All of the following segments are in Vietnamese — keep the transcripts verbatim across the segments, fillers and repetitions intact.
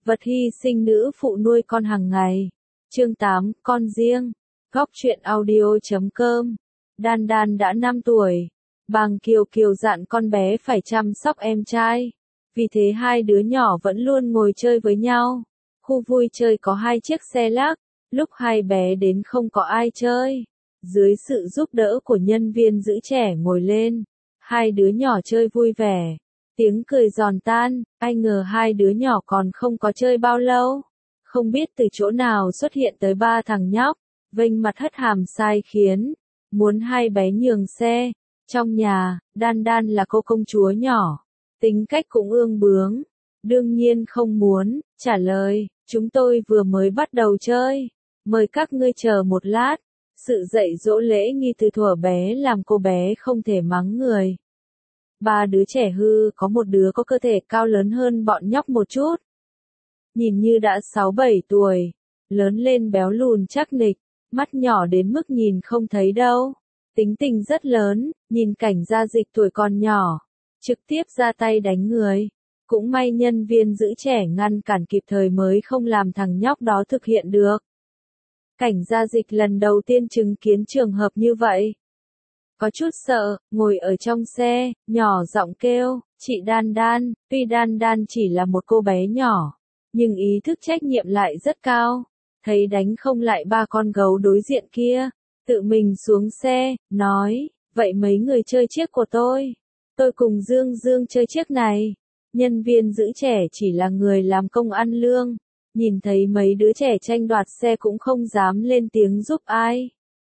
Vật hy sinh nữ phụ nuôi con hàng ngày. Chương tám, con riêng. Góc truyện audio chấm com. Đan Đan đã năm tuổi. Bàng Kiều Kiều dặn con bé phải chăm sóc em trai. Vì thế hai đứa nhỏ vẫn luôn ngồi chơi với nhau. Khu vui chơi có hai chiếc xe lắc. Lúc hai bé đến không có ai chơi. Dưới sự giúp đỡ của nhân viên giữ trẻ ngồi lên, hai đứa nhỏ chơi vui vẻ. Tiếng cười giòn tan, ai ngờ hai đứa nhỏ còn không có chơi bao lâu. Không biết từ chỗ nào xuất hiện tới ba thằng nhóc, vênh mặt hất hàm sai khiến, muốn hai bé nhường xe. Trong nhà, Đan Đan là cô công chúa nhỏ, tính cách cũng ương bướng. Đương nhiên không muốn, trả lời, chúng tôi vừa mới bắt đầu chơi, mời các ngươi chờ một lát. Sự dạy dỗ lễ nghi từ thuở bé làm cô bé không thể mắng người. Ba đứa trẻ hư có một đứa có cơ thể cao lớn hơn bọn nhóc một chút. Nhìn như đã sáu bảy tuổi, lớn lên béo lùn chắc nịch, mắt nhỏ đến mức nhìn không thấy đâu. Tính tình rất lớn, nhìn cảnh gia dịch tuổi còn nhỏ, trực tiếp ra tay đánh người. Cũng may nhân viên giữ trẻ ngăn cản kịp thời mới không làm thằng nhóc đó thực hiện được. Cảnh gia dịch lần đầu tiên chứng kiến trường hợp như vậy. Có chút sợ, ngồi ở trong xe, nhỏ giọng kêu, chị Đan Đan. Tuy Đan Đan chỉ là một cô bé nhỏ, nhưng ý thức trách nhiệm lại rất cao. Thấy đánh không lại ba con gấu đối diện kia, tự mình xuống xe, nói, vậy mấy người chơi chiếc của tôi. Tôi cùng Dương Dương chơi chiếc này. Nhân viên giữ trẻ chỉ là người làm công ăn lương. Nhìn thấy mấy đứa trẻ tranh đoạt xe cũng không dám lên tiếng giúp ai.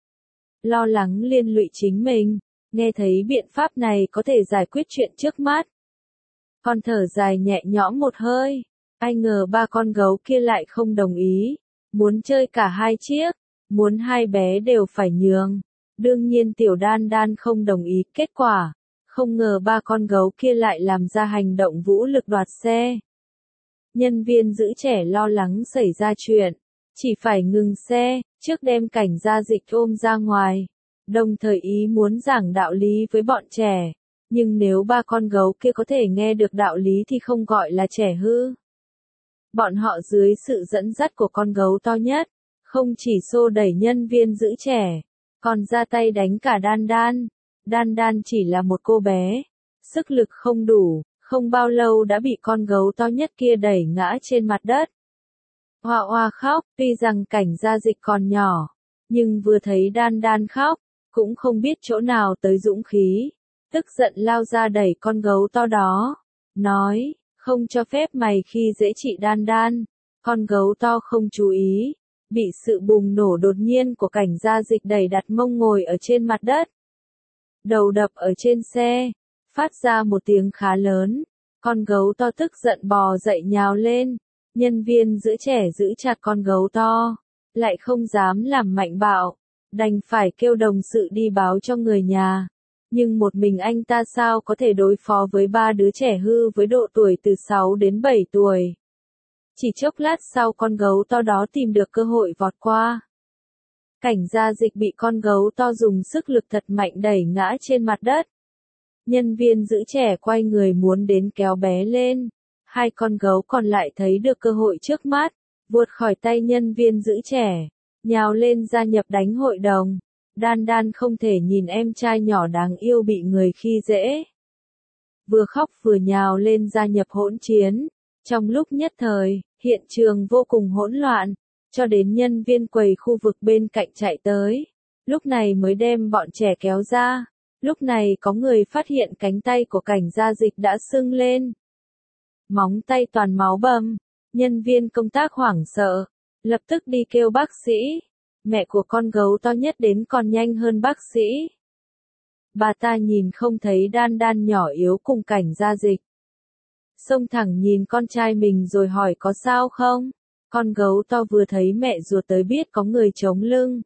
Lo lắng liên lụy chính mình, nghe thấy biện pháp này có thể giải quyết chuyện trước mắt. Con thở dài nhẹ nhõm một hơi, ai ngờ ba con gấu kia lại không đồng ý, muốn chơi cả hai chiếc, muốn hai bé đều phải nhường. Đương nhiên tiểu Đan Đan không đồng ý, kết quả, không ngờ ba con gấu kia lại làm ra hành động vũ lực đoạt xe. Nhân viên giữ trẻ lo lắng xảy ra chuyện, chỉ phải ngừng xe, trước đem cảnh gia dịch ôm ra ngoài, đồng thời ý muốn giảng đạo lý với bọn trẻ, nhưng nếu ba con gấu kia có thể nghe được đạo lý thì không gọi là trẻ hư. Bọn họ dưới sự dẫn dắt của con gấu to nhất, không chỉ xô đẩy nhân viên giữ trẻ, còn ra tay đánh cả Đan Đan. Đan Đan chỉ là một cô bé, sức lực không đủ. Không bao lâu đã bị con gấu to nhất kia đẩy ngã trên mặt đất. Hoa hoa khóc, tuy rằng cảnh gia dịch còn nhỏ, nhưng vừa thấy Đan Đan khóc, cũng không biết chỗ nào tới dũng khí, tức giận lao ra đẩy con gấu to đó, nói, không cho phép mày khi dễ chị Đan Đan. Con gấu to không chú ý, bị sự bùng nổ đột nhiên của cảnh gia dịch đẩy đặt mông ngồi ở trên mặt đất. Đầu đập ở trên xe. Phát ra một tiếng khá lớn, con gấu to tức giận bò dậy nhào lên, nhân viên giữ trẻ giữ chặt con gấu to, lại không dám làm mạnh bạo, đành phải kêu đồng sự đi báo cho người nhà, nhưng một mình anh ta sao có thể đối phó với ba đứa trẻ hư với độ tuổi từ sáu đến bảy tuổi. Chỉ chốc lát sau con gấu to đó tìm được cơ hội vọt qua. Cảnh gia dịch bị con gấu to dùng sức lực thật mạnh đẩy ngã trên mặt đất. Nhân viên giữ trẻ quay người muốn đến kéo bé lên. Hai con gấu còn lại thấy được cơ hội trước mắt, vuột khỏi tay nhân viên giữ trẻ, nhào lên gia nhập đánh hội đồng. Đan Đan không thể nhìn em trai nhỏ đáng yêu bị người khi dễ. Vừa khóc vừa nhào lên gia nhập hỗn chiến. Trong lúc nhất thời, hiện trường vô cùng hỗn loạn, cho đến nhân viên quầy khu vực bên cạnh chạy tới. Lúc này mới đem bọn trẻ kéo ra. Lúc này có người phát hiện cánh tay của cảnh gia dịch đã sưng lên. Móng tay toàn máu bầm. Nhân viên công tác hoảng sợ, lập tức đi kêu bác sĩ. Mẹ của con gấu to nhất đến còn nhanh hơn bác sĩ. Bà ta nhìn không thấy Đan Đan nhỏ yếu cùng cảnh gia dịch. Xông thẳng nhìn con trai mình rồi hỏi có sao không? Con gấu to vừa thấy mẹ ruột tới biết có người chống lưng.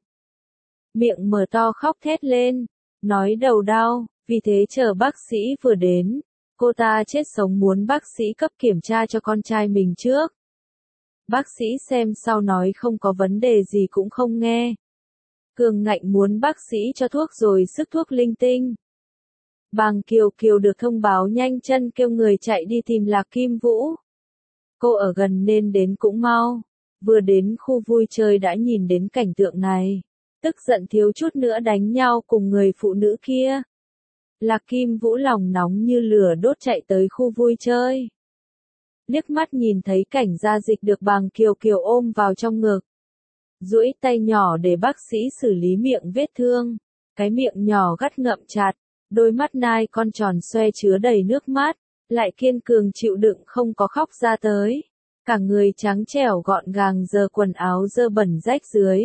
Miệng mở to khóc thét lên. Nói đầu đau, vì thế chờ bác sĩ vừa đến, cô ta chết sống muốn bác sĩ cấp kiểm tra cho con trai mình trước. Bác sĩ xem sau nói không có vấn đề gì cũng không nghe. Cường ngạnh muốn bác sĩ cho thuốc rồi sức thuốc linh tinh. Bàng Kiều Kiều được thông báo nhanh chân kêu người chạy đi tìm Lạc Kim Vũ. Cô ở gần nên đến cũng mau. Vừa đến khu vui chơi đã nhìn đến cảnh tượng này. Tức giận thiếu chút nữa đánh nhau cùng người phụ nữ kia. Lạc Kim Vũ lòng nóng như lửa đốt chạy tới khu vui chơi. Liếc mắt nhìn thấy cảnh Gia Dịch được Bàng Kiều Kiều ôm vào trong ngực. Duỗi tay nhỏ để bác sĩ xử lý miệng vết thương. Cái miệng nhỏ gắt ngậm chặt, đôi mắt nai con tròn xoe chứa đầy nước mắt, lại kiên cường chịu đựng không có khóc ra tới. Cả người trắng trẻo gọn gàng giơ quần áo dơ bẩn rách dưới.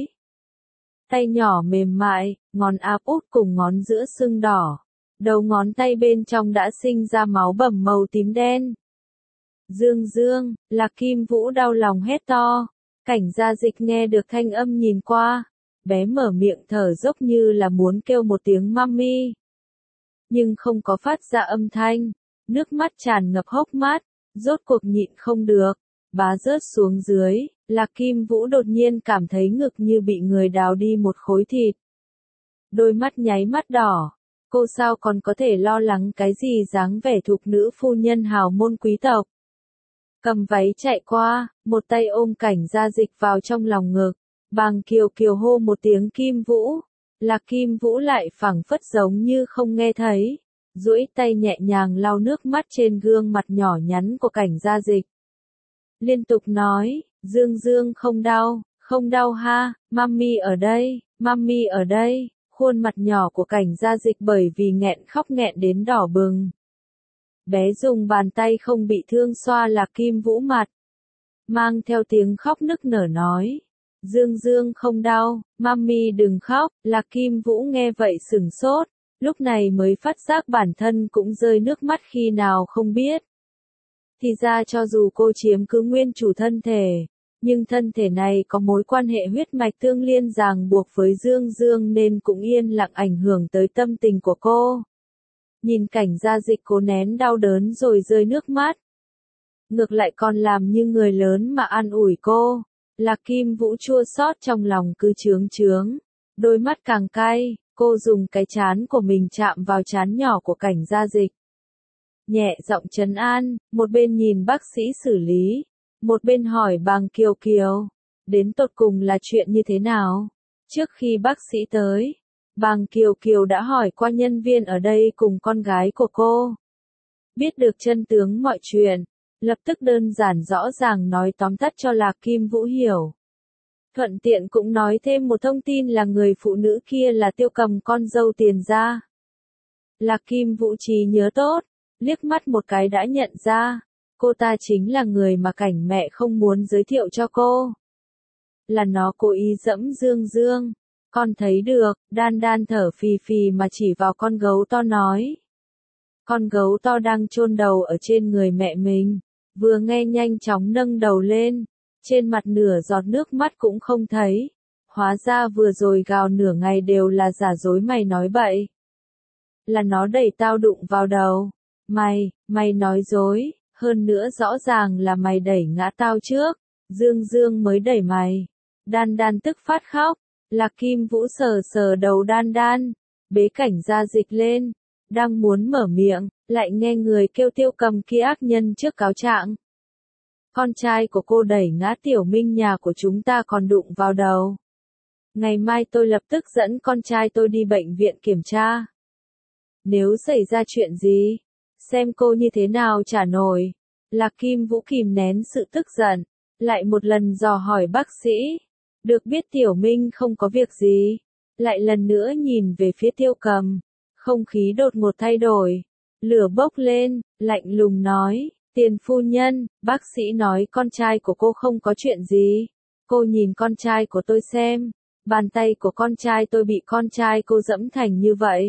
Tay nhỏ mềm mại, ngón áp út cùng ngón giữa sưng đỏ. Đầu ngón tay bên trong đã sinh ra máu bầm màu tím đen. Dương Dương, Lạc Kim Vũ đau lòng hét to. Cảnh Gia Dịch nghe được thanh âm nhìn qua. Bé mở miệng thở dốc như là muốn kêu một tiếng mami. Nhưng không có phát ra âm thanh. Nước mắt tràn ngập hốc mắt. Rốt cuộc nhịn không được. Bá rớt xuống dưới. Lạc Kim Vũ đột nhiên cảm thấy ngực như bị người đào đi một khối thịt. Đôi mắt nháy mắt đỏ. Cô sao còn có thể lo lắng cái gì dáng vẻ thục nữ phu nhân hào môn quý tộc. Cầm váy chạy qua, một tay ôm Cảnh Gia Dịch vào trong lòng ngực. Bàng Kiều Kiều hô một tiếng Kim Vũ. Lạc Kim Vũ lại phảng phất giống như không nghe thấy. Duỗi tay nhẹ nhàng lau nước mắt trên gương mặt nhỏ nhắn của Cảnh Gia Dịch. Liên tục nói, Dương Dương không đau, không đau ha, mami ở đây, mami ở đây. Khuôn mặt nhỏ của Cảnh Gia Dịch bởi vì nghẹn khóc nghẹn đến đỏ bừng. Bé dùng bàn tay không bị thương xoa Lạc Kim Vũ mặt. Mang theo tiếng khóc nức nở nói. Dương Dương không đau, mami đừng khóc. Lạc Kim Vũ nghe vậy sửng sốt. Lúc này mới phát giác bản thân cũng rơi nước mắt khi nào không biết. Thì ra cho dù cô chiếm cứ nguyên chủ thân thể. Nhưng thân thể này có mối quan hệ huyết mạch tương liên ràng buộc với Dương Dương nên cũng yên lặng ảnh hưởng tới tâm tình của cô. Nhìn Cảnh Gia Dịch cố nén đau đớn rồi rơi nước mắt. Ngược lại còn làm như người lớn mà an ủi cô. Lạc Kim Vũ chua xót trong lòng cứ chướng chướng. Đôi mắt càng cay, cô dùng cái trán của mình chạm vào trán nhỏ của Cảnh Gia Dịch. Nhẹ giọng trấn an, một bên nhìn bác sĩ xử lý. Một bên hỏi Bàng Kiều Kiều, đến tột cùng là chuyện như thế nào? Trước khi bác sĩ tới, Bàng Kiều Kiều đã hỏi qua nhân viên ở đây cùng con gái của cô. Biết được chân tướng mọi chuyện, lập tức đơn giản rõ ràng nói tóm tắt cho Lạc Kim Vũ hiểu. Thuận tiện cũng nói thêm một thông tin là người phụ nữ kia là Tiêu Cầm con dâu Tiền gia. Lạc Kim Vũ trí nhớ tốt, liếc mắt một cái đã nhận ra. Cô ta chính là người mà Cảnh mẹ không muốn giới thiệu cho cô. Là nó cố ý dẫm Dương Dương. Con thấy được, Đan Đan thở phì phì mà chỉ vào con gấu to nói. Con gấu to đang chôn đầu ở trên người mẹ mình. Vừa nghe nhanh chóng nâng đầu lên. Trên mặt nửa giọt nước mắt cũng không thấy. Hóa ra vừa rồi gào nửa ngày đều là giả dối mày nói bậy. Là nó đẩy tao đụng vào đầu. Mày, mày nói dối. Hơn nữa rõ ràng là mày đẩy ngã tao trước, Dương Dương mới đẩy mày. Đan Đan tức phát khóc, Lạc Kim Vũ sờ sờ đầu Đan Đan, bế Cảnh Gia Dịch lên, đang muốn mở miệng, lại nghe người kêu Tiêu Cầm kia ác nhân trước cáo trạng. Con trai của cô đẩy ngã Tiểu Minh nhà của chúng ta còn đụng vào đầu. Ngày mai tôi lập tức dẫn con trai tôi đi bệnh viện kiểm tra. Nếu xảy ra chuyện gì, xem cô như thế nào trả nổi. Lạc Kim Vũ kìm nén sự tức giận, lại một lần dò hỏi bác sĩ. Được biết Tiểu Minh không có việc gì. Lại lần nữa nhìn về phía Tiêu Cầm. Không khí đột ngột thay đổi. Lửa bốc lên, lạnh lùng nói. Tiền phu nhân, bác sĩ nói con trai của cô không có chuyện gì. Cô nhìn con trai của tôi xem. Bàn tay của con trai tôi bị con trai cô dẫm thành như vậy.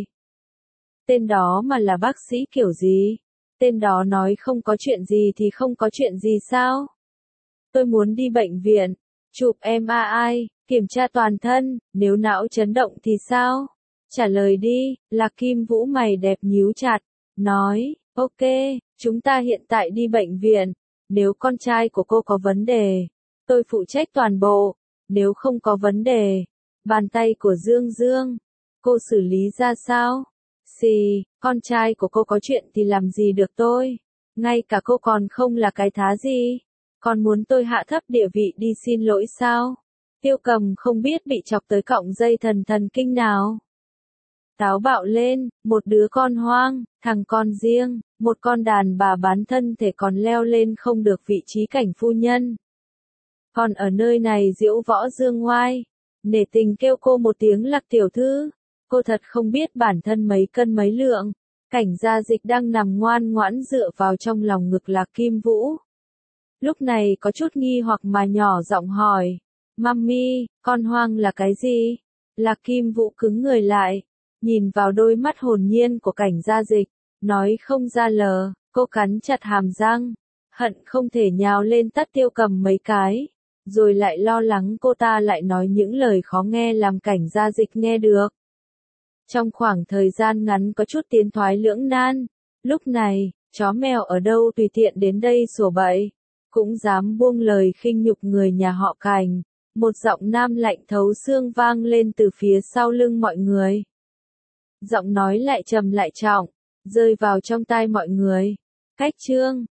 Tên đó mà là bác sĩ kiểu gì? Tên đó nói không có chuyện gì thì không có chuyện gì sao? Tôi muốn đi bệnh viện, chụp em a i, kiểm tra toàn thân, nếu não chấn động thì sao? Trả lời đi, Lạc Kim Vũ mày đẹp nhíu chặt, nói, ok, chúng ta hiện tại đi bệnh viện, nếu con trai của cô có vấn đề, tôi phụ trách toàn bộ, nếu không có vấn đề, bàn tay của Dương Dương, cô xử lý ra sao? Xì, con trai của cô có chuyện thì làm gì được tôi? Ngay cả cô còn không là cái thá gì? Còn muốn tôi hạ thấp địa vị đi xin lỗi sao? Tiêu Cầm không biết bị chọc tới cọng dây thần thần kinh nào. Táo bạo lên, một đứa con hoang, thằng con riêng, một con đàn bà bán thân thể còn leo lên không được vị trí cảnh phu nhân. Còn ở nơi này diễu võ dương ngoai, nể tình kêu cô một tiếng Lạc tiểu thư, cô thật không biết bản thân mấy cân mấy lượng. Cảnh Gia Dịch đang nằm ngoan ngoãn dựa vào trong lòng ngực Lạc Kim Vũ. Lúc này có chút nghi hoặc mà nhỏ giọng hỏi, Mami, con hoang là cái gì? Lạc Kim Vũ cứng người lại, nhìn vào đôi mắt hồn nhiên của Cảnh Gia Dịch, nói không ra lờ, cô cắn chặt hàm răng, hận không thể nhào lên tát Tiêu Cầm mấy cái, rồi lại lo lắng cô ta lại nói những lời khó nghe làm Cảnh Gia Dịch nghe được. Trong khoảng thời gian ngắn có chút tiến thoái lưỡng nan, lúc này, chó mèo ở đâu tùy tiện đến đây sủa bậy, cũng dám buông lời khinh nhục người nhà họ Cảnh. Một giọng nam lạnh thấu xương vang lên từ phía sau lưng mọi người. Giọng nói lại trầm lại trọng, rơi vào trong tai mọi người. Cách Trương,